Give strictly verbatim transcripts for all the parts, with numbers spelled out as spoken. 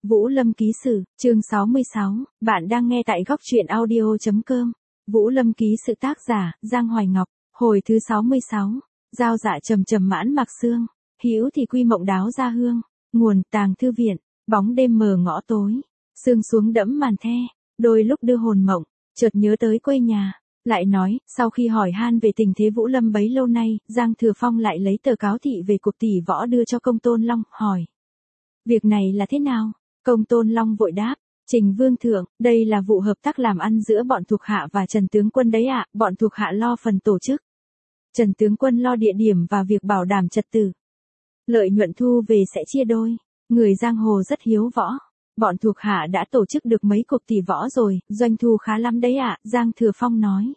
Vũ Lâm ký sự, chương sáu mươi sáu, bạn đang nghe tại góc truyện audio.com. Vũ Lâm ký sự tác giả, Giang Hoài Ngọc, hồi thứ sáu mươi sáu. Giao dạ trầm trầm mãn mặc xương, hữu thì quy mộng đáo ra hương, nguồn tàng thư viện, bóng đêm mờ ngõ tối, sương xuống đẫm màn the, đôi lúc đưa hồn mộng, chợt nhớ tới quê nhà. Lại nói, sau khi hỏi han về tình thế Vũ Lâm bấy lâu nay, Giang Thừa Phong lại lấy tờ cáo thị về cuộc tỷ võ đưa cho Công Tôn Long, hỏi. Việc này là thế nào? Công Tôn Long vội đáp, Trình Vương Thượng, đây là vụ hợp tác làm ăn giữa bọn thuộc hạ và Trần Tướng Quân đấy ạ, bọn thuộc hạ lo phần tổ chức. Trần Tướng Quân lo địa điểm và việc bảo đảm trật tự. Lợi nhuận thu về sẽ chia đôi, người giang hồ rất hiếu võ. Bọn thuộc hạ đã tổ chức được mấy cuộc tỷ võ rồi, doanh thu khá lắm đấy ạ, Giang Thừa Phong nói.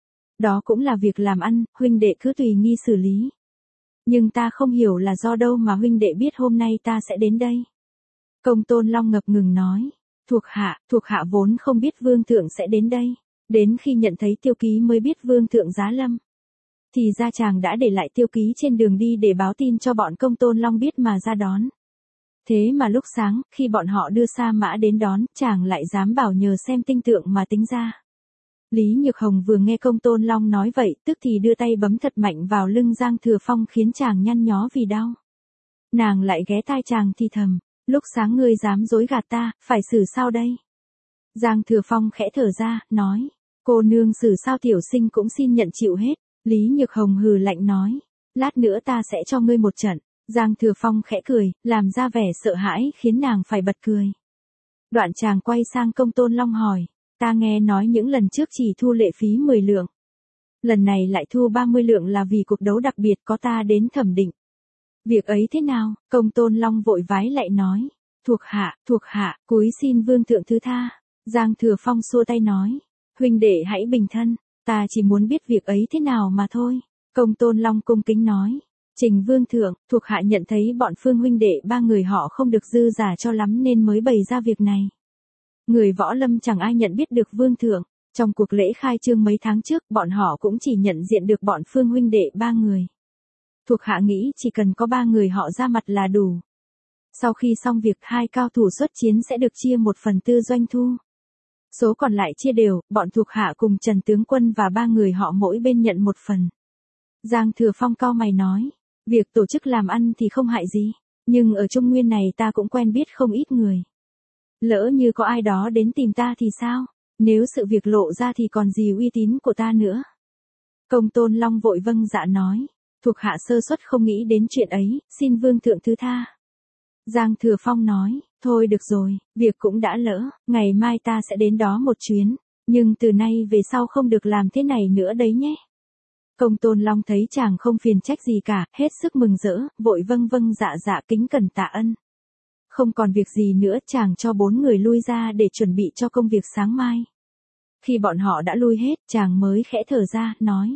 Đó cũng là việc làm ăn, huynh đệ cứ tùy nghi xử lý. Nhưng ta không hiểu là do đâu mà huynh đệ biết hôm nay ta sẽ đến đây. Công Tôn Long ngập ngừng nói, thuộc hạ, thuộc hạ vốn không biết Vương Thượng sẽ đến đây, đến khi nhận thấy tiêu ký mới biết Vương Thượng giá lâm. Thì ra chàng đã để lại tiêu ký trên đường đi để báo tin cho bọn Công Tôn Long biết mà ra đón. Thế mà lúc sáng, khi bọn họ đưa sa mã đến đón, chàng lại dám bảo nhờ xem tinh tượng mà tính ra. Lý Nhược Hồng vừa nghe Công Tôn Long nói vậy, tức thì đưa tay bấm thật mạnh vào lưng Giang Thừa Phong khiến chàng nhăn nhó vì đau. Nàng lại ghé tai chàng thì thầm, lúc sáng ngươi dám dối gạt ta, phải xử sao đây? Giang Thừa Phong khẽ thở ra, nói, cô nương xử sao tiểu sinh cũng xin nhận chịu hết. Lý Nhược Hồng hừ lạnh nói, lát nữa ta sẽ cho ngươi một trận. Giang Thừa Phong khẽ cười, làm ra vẻ sợ hãi khiến nàng phải bật cười. Đoạn chàng quay sang Công Tôn Long hỏi, ta nghe nói những lần trước chỉ thu lệ phí mười lượng. Lần này lại thu ba mươi lượng là vì cuộc đấu đặc biệt có ta đến thẩm định. Việc ấy thế nào? Công Tôn Long vội vái lại nói, thuộc hạ, thuộc hạ, cúi xin Vương Thượng thứ tha. Giang Thừa Phong xua tay nói, huynh đệ hãy bình thân, ta chỉ muốn biết việc ấy thế nào mà thôi. Công Tôn Long cung kính nói, Trình Vương Thượng, thuộc hạ nhận thấy bọn Phương huynh đệ ba người họ không được dư giả cho lắm nên mới bày ra việc này. Người võ lâm chẳng ai nhận biết được Vương Thượng, trong cuộc lễ khai trương mấy tháng trước bọn họ cũng chỉ nhận diện được bọn Phương huynh đệ ba người. Thuộc hạ nghĩ chỉ cần có ba người họ ra mặt là đủ. Sau khi xong việc hai cao thủ xuất chiến sẽ được chia một phần tư doanh thu. Số còn lại chia đều, bọn thuộc hạ cùng Trần Tướng Quân và ba người họ mỗi bên nhận một phần. Giang Thừa Phong cau mày nói, việc tổ chức làm ăn thì không hại gì, nhưng ở Trung Nguyên này ta cũng quen biết không ít người. Lỡ như có ai đó đến tìm ta thì sao? Nếu sự việc lộ ra thì còn gì uy tín của ta nữa? Công Tôn Long vội vâng dạ nói, thuộc hạ sơ suất không nghĩ đến chuyện ấy, xin Vương Thượng thứ tha. Giang Thừa Phong nói, thôi được rồi, việc cũng đã lỡ, ngày mai ta sẽ đến đó một chuyến, nhưng từ nay về sau không được làm thế này nữa đấy nhé. Công Tôn Long thấy chàng không phiền trách gì cả, hết sức mừng rỡ, vội vâng vâng dạ dạ kính cẩn tạ ân. Không còn việc gì nữa, chàng cho bốn người lui ra để chuẩn bị cho công việc sáng mai. Khi bọn họ đã lui hết, chàng mới khẽ thở ra, nói.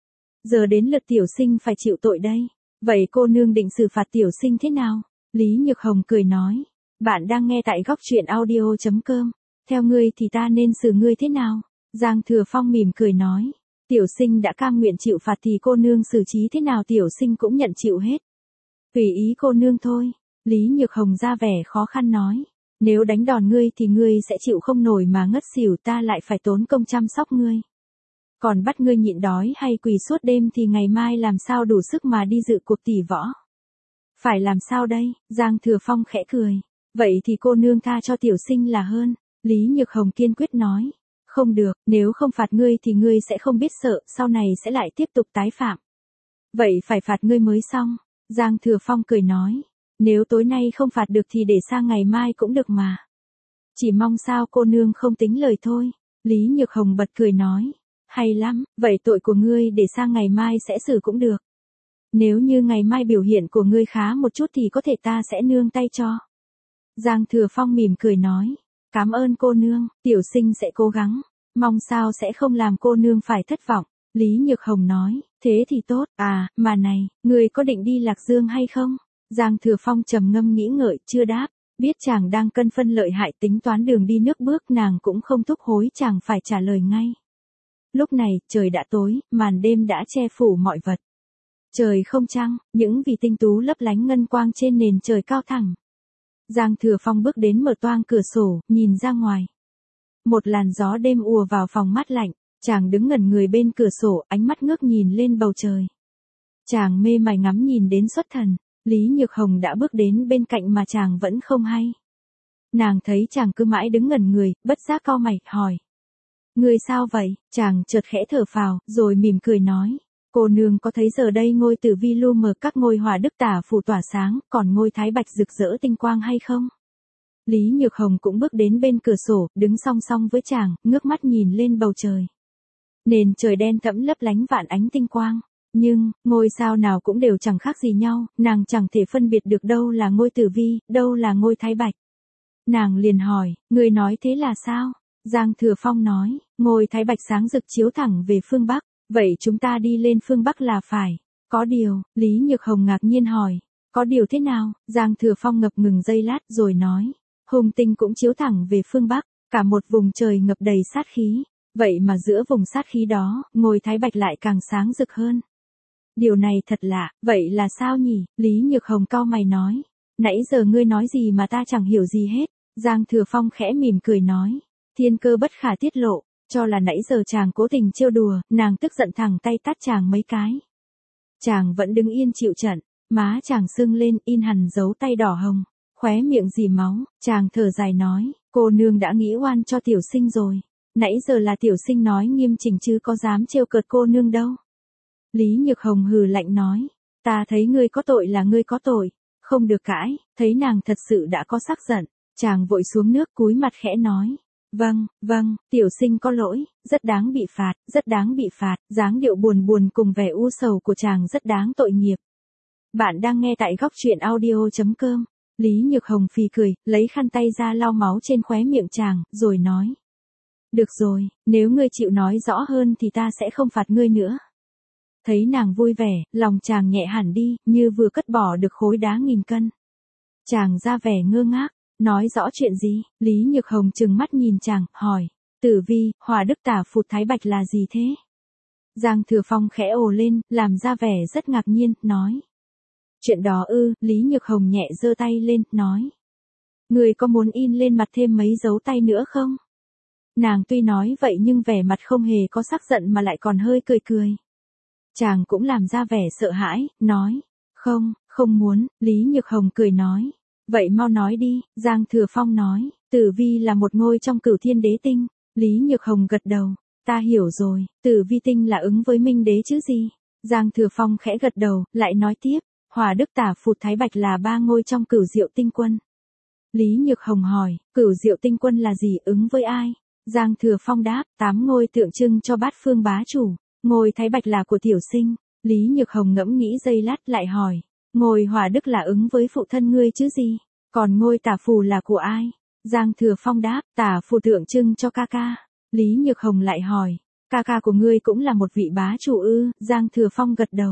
Giờ đến lượt tiểu sinh phải chịu tội đây. Vậy cô nương định xử phạt tiểu sinh thế nào? Lý Nhược Hồng cười nói. Bạn đang nghe tại góc truyện audio.com. Theo ngươi thì ta nên xử ngươi thế nào? Giang Thừa Phong mỉm cười nói. Tiểu sinh đã cam nguyện chịu phạt thì cô nương xử trí thế nào tiểu sinh cũng nhận chịu hết. Tùy ý cô nương thôi. Lý Nhược Hồng ra vẻ khó khăn nói. Nếu đánh đòn ngươi thì ngươi sẽ chịu không nổi mà ngất xỉu, ta lại phải tốn công chăm sóc ngươi. Còn bắt ngươi nhịn đói hay quỳ suốt đêm thì ngày mai làm sao đủ sức mà đi dự cuộc tỷ võ. Phải làm sao đây? Giang Thừa Phong khẽ cười. Vậy thì cô nương tha cho tiểu sinh là hơn. Lý Nhược Hồng kiên quyết nói. Không được, nếu không phạt ngươi thì ngươi sẽ không biết sợ, sau này sẽ lại tiếp tục tái phạm. Vậy phải phạt ngươi mới xong. Giang Thừa Phong cười nói. Nếu tối nay không phạt được thì để sang ngày mai cũng được mà. Chỉ mong sao cô nương không tính lời thôi. Lý Nhược Hồng bật cười nói. Hay lắm, vậy tội của ngươi để sang ngày mai sẽ xử cũng được. Nếu như ngày mai biểu hiện của ngươi khá một chút thì có thể ta sẽ nương tay cho. Giang Thừa Phong mỉm cười nói. Cảm ơn cô nương, tiểu sinh sẽ cố gắng. Mong sao sẽ không làm cô nương phải thất vọng. Lý Nhược Hồng nói. Thế thì tốt, à, mà này, ngươi có định đi Lạc Dương hay không? Giang Thừa Phong trầm ngâm nghĩ ngợi, chưa đáp. Biết chàng đang cân phân lợi hại tính toán đường đi nước bước, nàng cũng không thúc hối chàng phải trả lời ngay. Lúc này, trời đã tối, màn đêm đã che phủ mọi vật. Trời không trăng, những vì tinh tú lấp lánh ngân quang trên nền trời cao thẳng. Giang Thừa Phong bước đến mở toang cửa sổ, nhìn ra ngoài. Một làn gió đêm ùa vào phòng mát lạnh, chàng đứng ngẩn người bên cửa sổ, ánh mắt ngước nhìn lên bầu trời. Chàng mê mải ngắm nhìn đến xuất thần, Lý Nhược Hồng đã bước đến bên cạnh mà chàng vẫn không hay. Nàng thấy chàng cứ mãi đứng ngẩn người, bất giác cau mày, hỏi. Người sao vậy? Chàng chợt khẽ thở phào, rồi mỉm cười nói. Cô nương có thấy giờ đây ngôi Tử Vi lu mờ các ngôi Hòa Đức Tả Phù tỏa sáng, còn ngôi Thái Bạch rực rỡ tinh quang hay không? Lý Nhược Hồng cũng bước đến bên cửa sổ, đứng song song với chàng, ngước mắt nhìn lên bầu trời. Nền trời đen thẫm lấp lánh vạn ánh tinh quang. Nhưng, ngôi sao nào cũng đều chẳng khác gì nhau, nàng chẳng thể phân biệt được đâu là ngôi Tử Vi, đâu là ngôi Thái Bạch. Nàng liền hỏi, người nói thế là sao? Giang Thừa Phong nói, ngôi Thái Bạch sáng rực chiếu thẳng về phương Bắc, vậy chúng ta đi lên phương Bắc là phải. Có điều, Lý Nhược Hồng ngạc nhiên hỏi, có điều thế nào? Giang Thừa Phong ngập ngừng giây lát rồi nói, hùng tinh cũng chiếu thẳng về phương Bắc, cả một vùng trời ngập đầy sát khí, vậy mà giữa vùng sát khí đó, ngôi Thái Bạch lại càng sáng rực hơn. Điều này thật lạ, vậy là sao nhỉ? Lý Nhược Hồng cau mày nói, nãy giờ ngươi nói gì mà ta chẳng hiểu gì hết. Giang Thừa Phong khẽ mỉm cười nói, thiên cơ bất khả tiết lộ, cho là nãy giờ chàng cố tình trêu đùa, nàng tức giận thẳng tay tát chàng mấy cái. Chàng vẫn đứng yên chịu trận, má chàng sưng lên in hẳn dấu tay đỏ hồng, khóe miệng rỉ máu, chàng thở dài nói, cô nương đã nghĩ oan cho tiểu sinh rồi, nãy giờ là tiểu sinh nói nghiêm chỉnh chứ có dám trêu cợt cô nương đâu. Lý Nhược Hồng hừ lạnh nói, ta thấy ngươi có tội là ngươi có tội, không được cãi. Thấy nàng thật sự đã có sắc giận, chàng vội xuống nước cúi mặt khẽ nói, vâng, vâng, tiểu sinh có lỗi, rất đáng bị phạt, rất đáng bị phạt. Dáng điệu buồn buồn cùng vẻ u sầu của chàng rất đáng tội nghiệp. Bạn đang nghe tại góc truyện audio chấm com. Lý Nhược Hồng phì cười, lấy khăn tay ra lau máu trên khóe miệng chàng, rồi nói, được rồi, nếu ngươi chịu nói rõ hơn thì ta sẽ không phạt ngươi nữa. Thấy nàng vui vẻ, lòng chàng nhẹ hẳn đi, như vừa cất bỏ được khối đá nghìn cân. Chàng ra vẻ ngơ ngác, nói rõ chuyện gì? Lý Nhược Hồng trừng mắt nhìn chàng, hỏi, Tử Vi, Hòa Đức Tả Phù Thái Bạch là gì thế? Giang Thừa Phong khẽ ồ lên, làm ra vẻ rất ngạc nhiên, nói. Chuyện đó ư? Lý Nhược Hồng nhẹ giơ tay lên, nói. Người có muốn in lên mặt thêm mấy dấu tay nữa không? Nàng tuy nói vậy nhưng vẻ mặt không hề có sắc giận mà lại còn hơi cười cười. Chàng cũng làm ra vẻ sợ hãi, nói, không, không muốn. Lý Nhược Hồng cười nói, vậy mau nói đi. Giang Thừa Phong nói, Tử Vi là một ngôi trong Cửu Thiên Đế Tinh. Lý Nhược Hồng gật đầu, ta hiểu rồi, Tử Vi Tinh là ứng với Minh Đế chứ gì. Giang Thừa Phong khẽ gật đầu, lại nói tiếp, Hòa Đức Tả Phù Thái Bạch là ba ngôi trong Cửu Diệu Tinh Quân. Lý Nhược Hồng hỏi, Cửu Diệu Tinh Quân là gì, ứng với ai? Giang Thừa Phong đáp, tám ngôi tượng trưng cho bát phương bá chủ. Ngôi Thái Bạch là của tiểu sinh. Lý Nhược Hồng ngẫm nghĩ giây lát lại hỏi, ngôi Hòa Đức là ứng với phụ thân ngươi chứ gì, còn ngôi Tả Phù là của ai? Giang Thừa Phong đáp, Tả Phù tượng trưng cho ca ca. Lý Nhược Hồng lại hỏi, ca ca của ngươi cũng là một vị bá chủ ư? Giang Thừa Phong gật đầu,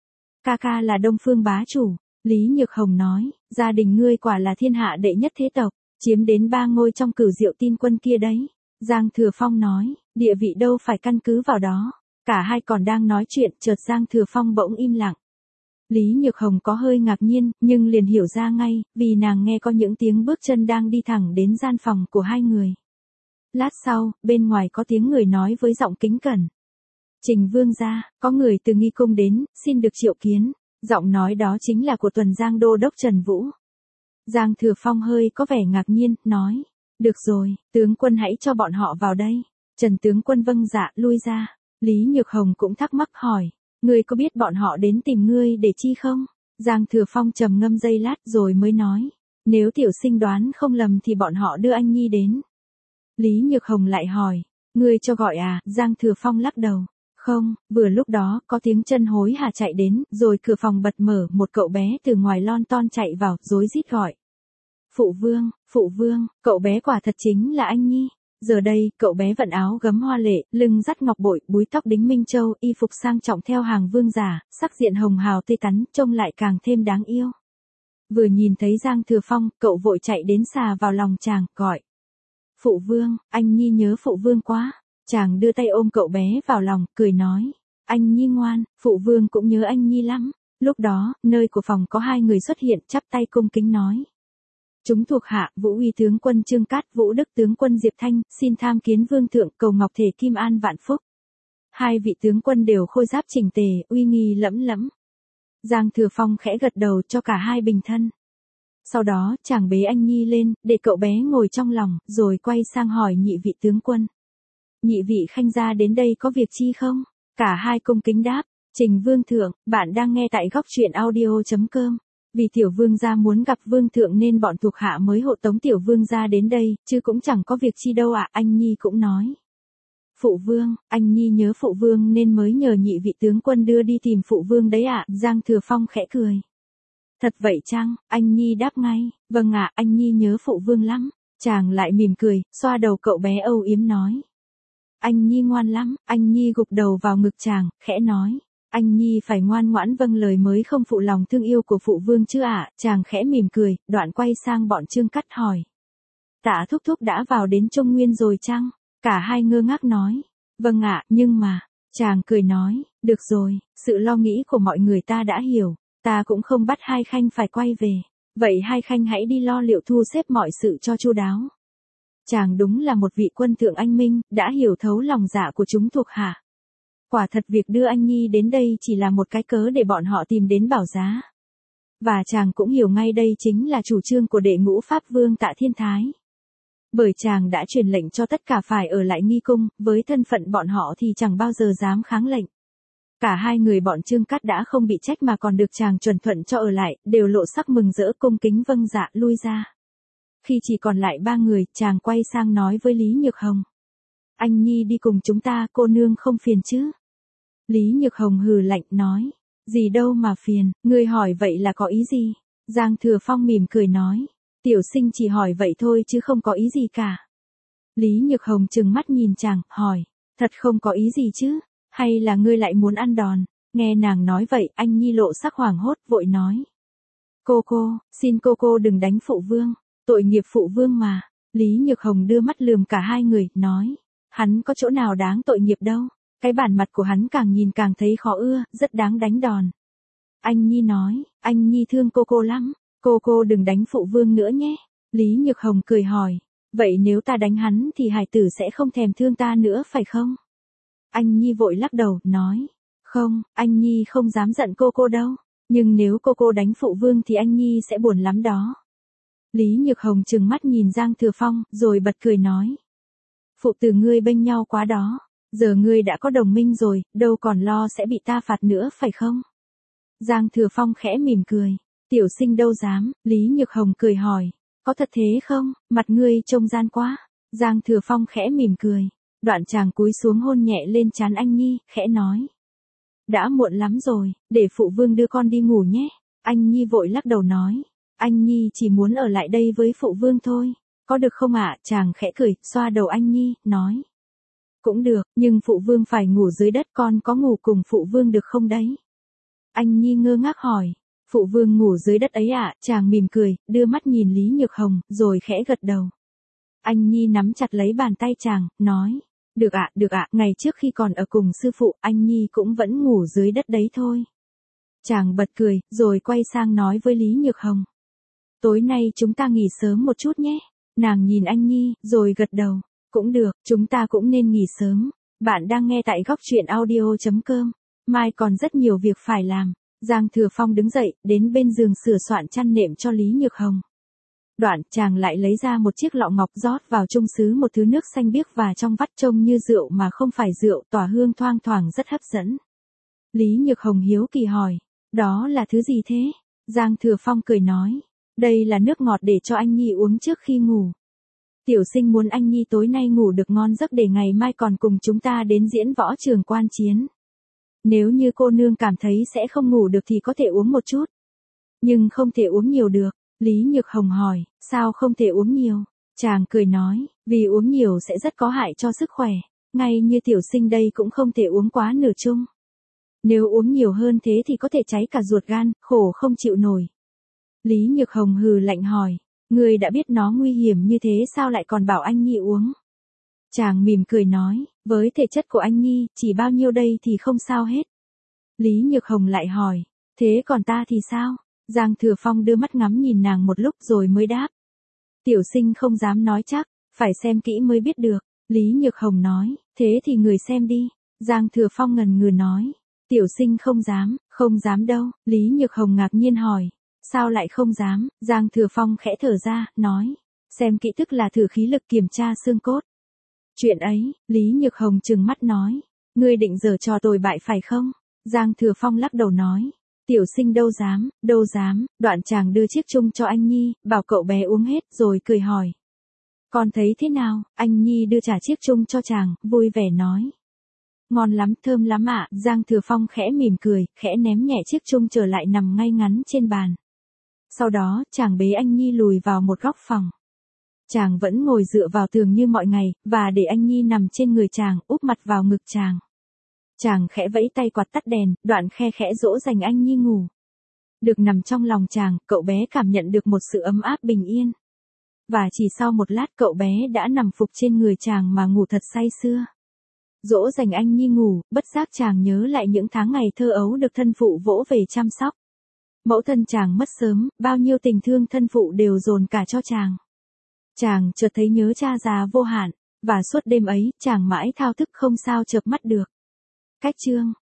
ca ca là Đông Phương bá chủ. Lý Nhược Hồng nói, gia đình ngươi quả là thiên hạ đệ nhất thế tộc, chiếm đến ba ngôi trong Cửu Diệu Tinh Quân kia đấy. Giang Thừa Phong nói, địa vị đâu phải căn cứ vào đó. Cả hai còn đang nói chuyện, chợt Giang Thừa Phong bỗng im lặng. Lý Nhược Hồng có hơi ngạc nhiên, nhưng liền hiểu ra ngay, vì nàng nghe có những tiếng bước chân đang đi thẳng đến gian phòng của hai người. Lát sau, bên ngoài có tiếng người nói với giọng kính cẩn. Trình vương gia, có người từ nghi cung đến, xin được triệu kiến. Giọng nói đó chính là của Tuần Giang Đô Đốc Trần Vũ. Giang Thừa Phong hơi có vẻ ngạc nhiên, nói, được rồi, tướng quân hãy cho bọn họ vào đây. Trần tướng quân vâng dạ, lui ra. Lý Nhược Hồng cũng thắc mắc hỏi, ngươi có biết bọn họ đến tìm ngươi để chi không? Giang Thừa Phong trầm ngâm giây lát rồi mới nói, nếu tiểu sinh đoán không lầm thì bọn họ đưa anh nhi đến. Lý Nhược Hồng lại hỏi, ngươi cho gọi à? Giang Thừa Phong lắc đầu, không. Vừa lúc đó có tiếng chân hối hả chạy đến, rồi cửa phòng bật mở, một cậu bé từ ngoài lon ton chạy vào, rối rít gọi, phụ vương, phụ vương. Cậu bé quả thật chính là anh nhi. Giờ đây, cậu bé vận áo gấm hoa lệ, lưng dắt ngọc bội, búi tóc đính minh châu, y phục sang trọng theo hàng vương giả, sắc diện hồng hào tươi tắn, trông lại càng thêm đáng yêu. Vừa nhìn thấy Giang Thừa Phong, cậu vội chạy đến xà vào lòng chàng, gọi, phụ vương, anh nhi nhớ phụ vương quá. Chàng đưa tay ôm cậu bé vào lòng, cười nói, anh nhi ngoan, phụ vương cũng nhớ anh nhi lắm. Lúc đó, nơi của phòng có hai người xuất hiện, chắp tay cung kính nói, Chúng thuộc hạ, Vũ Uy tướng quân Trương Cát, Vũ Đức tướng quân Diệp Thanh, xin tham kiến vương thượng, cầu ngọc thể kim an vạn phúc. Hai vị tướng quân đều khôi giáp chỉnh tề, uy nghi lẫm lẫm. Giang Thừa Phong khẽ gật đầu cho cả hai bình thân. Sau đó, chàng bế anh Nhi lên, để cậu bé ngồi trong lòng, rồi quay sang hỏi nhị vị tướng quân. Nhị vị khanh gia đến đây có việc chi không? Cả hai cung kính đáp, trình vương thượng, bạn đang nghe tại góc truyện audio chấm com. Vì tiểu vương gia muốn gặp vương thượng nên bọn thuộc hạ mới hộ tống tiểu vương gia đến đây, chứ cũng chẳng có việc chi đâu ạ, anh Nhi cũng nói. Phụ vương, anh Nhi nhớ phụ vương nên mới nhờ nhị vị tướng quân đưa đi tìm phụ vương đấy ạ, Giang Thừa Phong khẽ cười. Thật vậy chăng, anh Nhi đáp ngay, vâng ạ, anh Nhi nhớ phụ vương lắm. Chàng lại mỉm cười, xoa đầu cậu bé âu yếm nói. Anh Nhi ngoan lắm, anh Nhi gục đầu vào ngực chàng, khẽ nói. Anh Nhi phải ngoan ngoãn vâng lời mới không phụ lòng thương yêu của phụ vương chứ ạ, chàng khẽ mỉm cười, đoạn quay sang bọn Trương Cát hỏi. Tạ thúc thúc đã vào đến Trung Nguyên rồi chăng? Cả hai ngơ ngác nói. Vâng ạ, nhưng mà, chàng cười nói, được rồi, sự lo nghĩ của mọi người ta đã hiểu, ta cũng không bắt hai khanh phải quay về, vậy hai khanh hãy đi lo liệu thu xếp mọi sự cho chu đáo. Chàng đúng là một vị quân thượng anh minh, đã hiểu thấu lòng dạ của chúng thuộc hạ. Quả thật việc đưa anh Nhi đến đây chỉ là một cái cớ để bọn họ tìm đến Bảo Giá. Và chàng cũng hiểu ngay đây chính là chủ trương của đệ ngũ Pháp Vương Tạ Thiên Thái. Bởi chàng đã truyền lệnh cho tất cả phải ở lại nghi cung, với thân phận bọn họ thì chẳng bao giờ dám kháng lệnh. Cả hai người bọn Trương Cát đã không bị trách mà còn được chàng chuẩn thuận cho ở lại, đều lộ sắc mừng rỡ cung kính vâng dạ lui ra. Khi chỉ còn lại ba người, chàng quay sang nói với Lý Nhược Hồng. Anh Nhi đi cùng chúng ta, cô nương không phiền chứ? Lý Nhược Hồng hừ lạnh nói. Gì đâu mà phiền, ngươi hỏi vậy là có ý gì? Giang Thừa Phong mỉm cười nói. Tiểu sinh chỉ hỏi vậy thôi chứ không có ý gì cả. Lý Nhược Hồng trừng mắt nhìn chàng, hỏi. Thật không có ý gì chứ? Hay là ngươi lại muốn ăn đòn? Nghe nàng nói vậy, anh Nhi lộ sắc hoảng hốt, vội nói. Cô cô, xin cô cô đừng đánh phụ vương. Tội nghiệp phụ vương mà. Lý Nhược Hồng đưa mắt lườm cả hai người, nói. Hắn có chỗ nào đáng tội nghiệp đâu. Cái bản mặt của hắn càng nhìn càng thấy khó ưa, rất đáng đánh đòn. Anh Nhi nói, anh Nhi thương cô cô lắm. Cô cô đừng đánh phụ vương nữa nhé. Lý Nhược Hồng cười hỏi. Vậy nếu ta đánh hắn thì hải tử sẽ không thèm thương ta nữa phải không? Anh Nhi vội lắc đầu, nói. Không, anh Nhi không dám giận cô cô đâu. Nhưng nếu cô cô đánh phụ vương thì anh Nhi sẽ buồn lắm đó. Lý Nhược Hồng trừng mắt nhìn Giang Thừa Phong, rồi bật cười nói. Phụ tử ngươi bênh nhau quá đó. Giờ ngươi đã có đồng minh rồi, đâu còn lo sẽ bị ta phạt nữa phải không? Giang Thừa Phong khẽ mỉm cười. Tiểu sinh đâu dám, Lý Nhược Hồng cười hỏi. Có thật thế không, mặt ngươi trông gian quá. Giang Thừa Phong khẽ mỉm cười. Đoạn chàng cúi xuống hôn nhẹ lên trán anh Nhi, khẽ nói. Đã muộn lắm rồi, để phụ vương đưa con đi ngủ nhé. Anh Nhi vội lắc đầu nói. Anh Nhi chỉ muốn ở lại đây với phụ vương thôi. Có được không ạ? Chàng khẽ cười, xoa đầu anh Nhi, nói. Cũng được, nhưng phụ vương phải ngủ dưới đất, con có ngủ cùng phụ vương được không đấy? Anh Nhi ngơ ngác hỏi. Phụ vương ngủ dưới đất ấy ạ, chàng mỉm cười, đưa mắt nhìn Lý Nhược Hồng, rồi khẽ gật đầu. Anh Nhi nắm chặt lấy bàn tay chàng, nói. Được ạ, được ạ, ngày trước khi còn ở cùng sư phụ, anh Nhi cũng vẫn ngủ dưới đất đấy thôi. Chàng bật cười, rồi quay sang nói với Lý Nhược Hồng. Tối nay chúng ta nghỉ sớm một chút nhé. Nàng nhìn anh Nhi, rồi gật đầu. Cũng được, chúng ta cũng nên nghỉ sớm. Bạn đang nghe tại góc truyện audio chấm com. Mai còn rất nhiều việc phải làm. Giang Thừa Phong đứng dậy, đến bên giường sửa soạn chăn nệm cho Lý Nhược Hồng. Đoạn, chàng lại lấy ra một chiếc lọ ngọc rót vào chung sứ một thứ nước xanh biếc và trong vắt trông như rượu mà không phải rượu, tỏa hương thoang thoảng rất hấp dẫn. Lý Nhược Hồng hiếu kỳ hỏi. Đó là thứ gì thế? Giang Thừa Phong cười nói. Đây là nước ngọt để cho anh Nhi uống trước khi ngủ. Tiểu sinh muốn anh Nhi tối nay ngủ được ngon giấc để ngày mai còn cùng chúng ta đến diễn võ trường quan chiến. Nếu như cô nương cảm thấy sẽ không ngủ được thì có thể uống một chút. Nhưng không thể uống nhiều được. Lý Nhược Hồng hỏi, sao không thể uống nhiều? Chàng cười nói, vì uống nhiều sẽ rất có hại cho sức khỏe. Ngay như tiểu sinh đây cũng không thể uống quá nửa chung. Nếu uống nhiều hơn thế thì có thể cháy cả ruột gan, khổ không chịu nổi. Lý Nhược Hồng hừ lạnh hỏi, người đã biết nó nguy hiểm như thế sao lại còn bảo anh Nhi uống? Chàng mỉm cười nói, với thể chất của anh Nhi, chỉ bao nhiêu đây thì không sao hết. Lý Nhược Hồng lại hỏi, thế còn ta thì sao? Giang Thừa Phong đưa mắt ngắm nhìn nàng một lúc rồi mới đáp, Tiểu sinh không dám nói chắc, phải xem kỹ mới biết được. Lý Nhược Hồng nói, thế thì người xem đi. Giang Thừa Phong ngần ngừ nói, tiểu sinh không dám, không dám đâu. Lý Nhược Hồng ngạc nhiên hỏi, sao lại không dám? Giang Thừa Phong khẽ thở ra, nói, xem kỹ tức là thử khí lực kiểm tra xương cốt. Chuyện ấy, Lý Nhược Hồng trừng mắt nói, ngươi định giở trò tồi bại phải không? Giang Thừa Phong lắc đầu nói, tiểu sinh đâu dám, đâu dám. Đoạn chàng đưa chiếc chung cho anh Nhi, bảo cậu bé uống hết rồi cười hỏi, con thấy thế nào? Anh Nhi đưa trả chiếc chung cho chàng, vui vẻ nói, ngon lắm, thơm lắm ạ. Giang Thừa Phong khẽ mỉm cười, khẽ ném nhẹ chiếc chung trở lại nằm ngay ngắn trên bàn. Sau đó, chàng bế anh Nhi lùi vào một góc phòng. Chàng vẫn ngồi dựa vào tường như mọi ngày, và để anh Nhi nằm trên người chàng, úp mặt vào ngực chàng. Chàng khẽ vẫy tay quạt tắt đèn, đoạn khe khẽ dỗ dành anh Nhi ngủ. Được nằm trong lòng chàng, cậu bé cảm nhận được một sự ấm áp bình yên. Và chỉ sau một lát cậu bé đã nằm phục trên người chàng mà ngủ thật say sưa. Dỗ dành anh Nhi ngủ, bất giác chàng nhớ lại những tháng ngày thơ ấu được thân phụ vỗ về chăm sóc. Mẫu thân chàng mất sớm, bao nhiêu tình thương thân phụ đều dồn cả cho chàng. Chàng chợt thấy nhớ cha già vô hạn, và suốt đêm ấy, chàng mãi thao thức không sao chợp mắt được. Cách chương